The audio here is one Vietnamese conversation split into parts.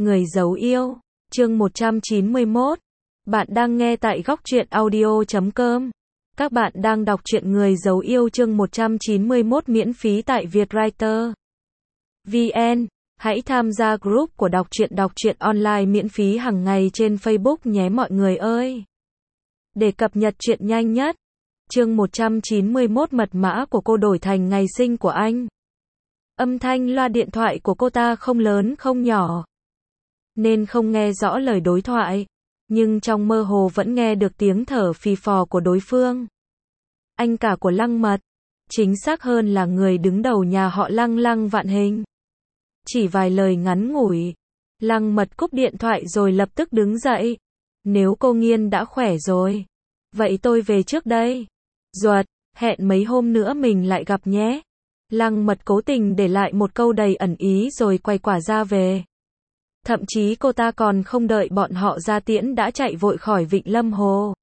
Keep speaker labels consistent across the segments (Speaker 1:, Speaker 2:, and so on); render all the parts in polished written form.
Speaker 1: Người giấu yêu, chương 191. Bạn đang nghe tại góc truyện audio.com. Các bạn đang đọc truyện Người giấu yêu chương 191 miễn phí tại Vietwriter VN. Hãy tham gia group của đọc truyện online miễn phí hàng ngày trên Facebook nhé mọi người ơi. Để cập nhật truyện nhanh nhất, chương 191 mật mã của cô đổi thành ngày sinh của anh. Âm thanh loa điện thoại của cô ta không lớn không nhỏ, nên không nghe rõ lời đối thoại, nhưng trong mơ hồ vẫn nghe được tiếng thở phì phò của đối phương. Anh cả của Lăng Mật, chính xác hơn là người đứng đầu nhà họ Lăng Vạn Hình. Chỉ vài lời ngắn ngủi, Lăng Mật cúp điện thoại rồi lập tức đứng dậy. Nếu cô Nghiên đã khỏe rồi, vậy tôi về trước đây. Duật, hẹn mấy hôm nữa mình lại gặp nhé. Lăng Mật cố tình để lại một câu đầy ẩn ý rồi quay quả ra về. Thậm chí cô ta còn không đợi bọn họ ra tiễn đã chạy vội khỏi Vịnh Lâm Hồ.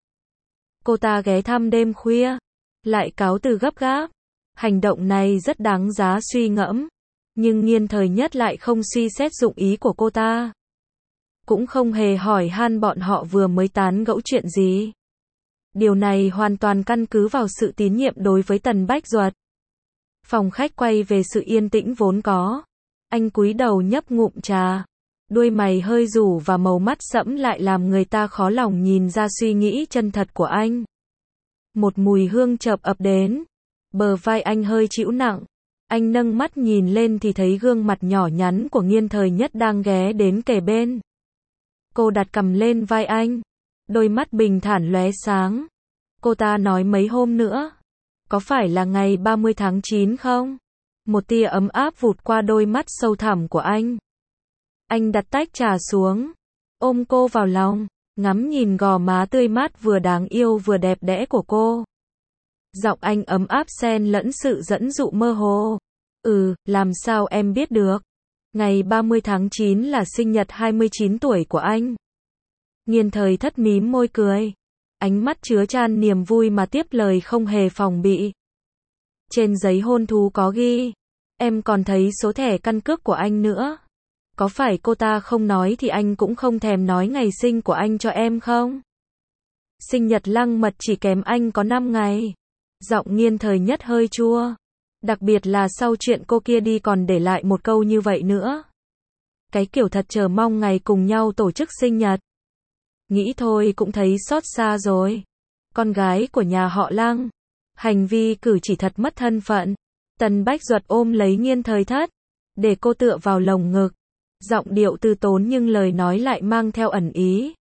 Speaker 1: Cô ta ghé thăm đêm khuya, lại cáo từ gấp gáp. Hành động này rất đáng giá suy ngẫm, nhưng Nghiên Thời Nhất lại không suy xét dụng ý của cô ta. Cũng không hề hỏi han bọn họ vừa mới tán gẫu chuyện gì. Điều này hoàn toàn căn cứ vào sự tín nhiệm đối với Tần Bách Duật. Phòng khách quay về sự yên tĩnh vốn có. Anh cúi đầu nhấp ngụm trà. Đuôi mày hơi rủ và màu mắt sẫm lại làm người ta khó lòng nhìn ra suy nghĩ chân thật của anh. Một mùi hương chợp ập đến. Bờ vai anh hơi trĩu nặng. Anh nâng mắt nhìn lên thì thấy gương mặt nhỏ nhắn của Nghiên Thời Nhất đang ghé đến kề bên. Cô đặt cằm lên vai anh. Đôi mắt bình thản lóe sáng. Cô ta nói mấy hôm nữa. Có phải là ngày 30 tháng 9 không? Một tia ấm áp vụt qua đôi mắt sâu thẳm của anh. Anh đặt tách trà xuống, ôm cô vào lòng, ngắm nhìn gò má tươi mát vừa đáng yêu vừa đẹp đẽ của cô. Giọng anh ấm áp xen lẫn sự dẫn dụ mơ hồ. Làm sao em biết được? Ngày 30 tháng 9 là sinh nhật 29 tuổi của anh. Nghiên Thời Thất mím môi cười. Ánh mắt chứa chan niềm vui mà tiếp lời không hề phòng bị. Trên giấy hôn thú có ghi. Em còn thấy số thẻ căn cước của anh nữa. Có phải cô ta không nói thì anh cũng không thèm nói ngày sinh của anh cho em không? Sinh nhật Lăng Mật chỉ kém anh có 5 ngày. Giọng Nghiên Thời Nhất hơi chua. Đặc biệt là sau chuyện cô kia đi còn để lại một câu như vậy nữa. Cái kiểu thật chờ mong ngày cùng nhau tổ chức sinh nhật. Nghĩ thôi cũng thấy xót xa rồi. Con gái của nhà họ Lăng. Hành vi cử chỉ thật mất thân phận. Tần Bách Duật ôm lấy Nghiên Thời Thất, để cô tựa vào lồng ngực. Giọng điệu từ tốn nhưng lời nói lại mang theo ẩn ý.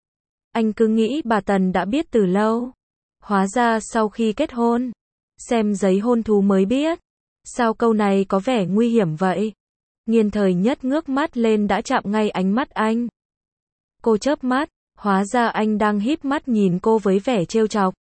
Speaker 1: Anh cứ nghĩ bà Tần đã biết từ lâu. Hóa ra sau khi kết hôn, xem giấy hôn thú mới biết. Sao câu này có vẻ nguy hiểm vậy? Nghiên Thời Nhất ngước mắt lên đã chạm ngay ánh mắt anh. Cô chớp mắt, hóa ra anh đang híp mắt nhìn cô với vẻ trêu chọc.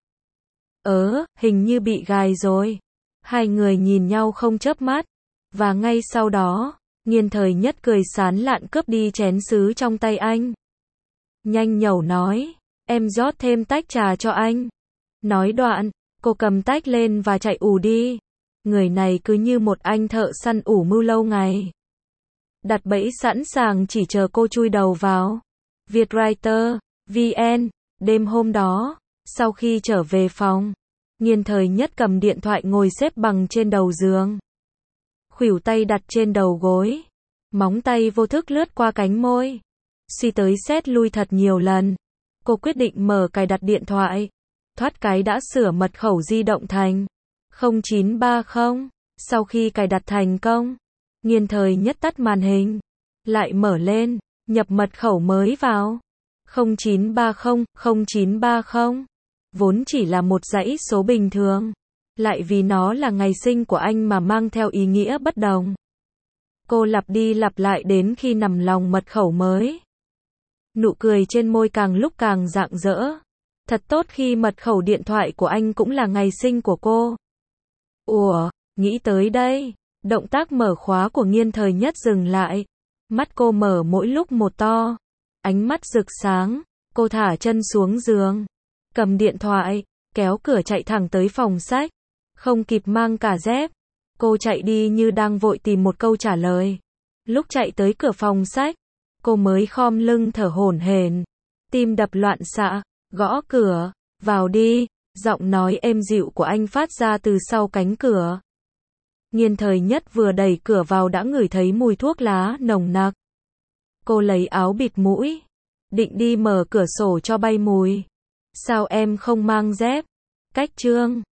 Speaker 1: Hình như bị gài rồi. Hai người nhìn nhau không chớp mắt. Và ngay sau đó, Nghiên Thời Nhất cười sán lạn cướp đi chén sứ trong tay anh. Nhanh nhẩu nói, em rót thêm tách trà cho anh. Nói đoạn, cô cầm tách lên và chạy ù đi. Người này cứ như một anh thợ săn ủ mưu lâu ngày. Đặt bẫy sẵn sàng chỉ chờ cô chui đầu vào. Vietwriter VN. Đêm hôm đó, sau khi trở về phòng, Nghiên Thời Nhất cầm điện thoại ngồi xếp bằng trên đầu giường. Khuỷu tay đặt trên đầu gối. Móng tay vô thức lướt qua cánh môi. Suy tới xét lui thật nhiều lần. Cô quyết định mở cài đặt điện thoại. Thoát cái đã sửa mật khẩu di động thành 0930. Sau khi cài đặt thành công, Nghiên Thời Nhất tắt màn hình. Lại mở lên, nhập mật khẩu mới vào. 0930. Vốn chỉ là một dãy số bình thường. Lại vì nó là ngày sinh của anh mà mang theo ý nghĩa bất đồng. Cô lặp đi lặp lại đến khi nằm lòng mật khẩu mới. Nụ cười trên môi càng lúc càng rạng rỡ. Thật tốt khi mật khẩu điện thoại của anh cũng là ngày sinh của cô. Nghĩ tới đây, động tác mở khóa của Nghiên Thời Nhất dừng lại. Mắt cô mở mỗi lúc một to. Ánh mắt rực sáng, cô thả chân xuống giường. Cầm điện thoại, kéo cửa chạy thẳng tới phòng sách. Không kịp mang cả dép, cô chạy đi như đang vội tìm một câu trả lời. Lúc chạy tới cửa phòng sách, Cô mới khom lưng thở hổn hển, tim đập loạn xạ, gõ cửa, vào đi, giọng nói êm dịu của anh phát ra từ sau cánh cửa. Nghiên Thời Nhất vừa đẩy cửa vào đã ngửi thấy mùi thuốc lá nồng nặc. Cô lấy áo bịt mũi, định đi mở cửa sổ cho bay mùi. Sao em không mang dép? Cách Trương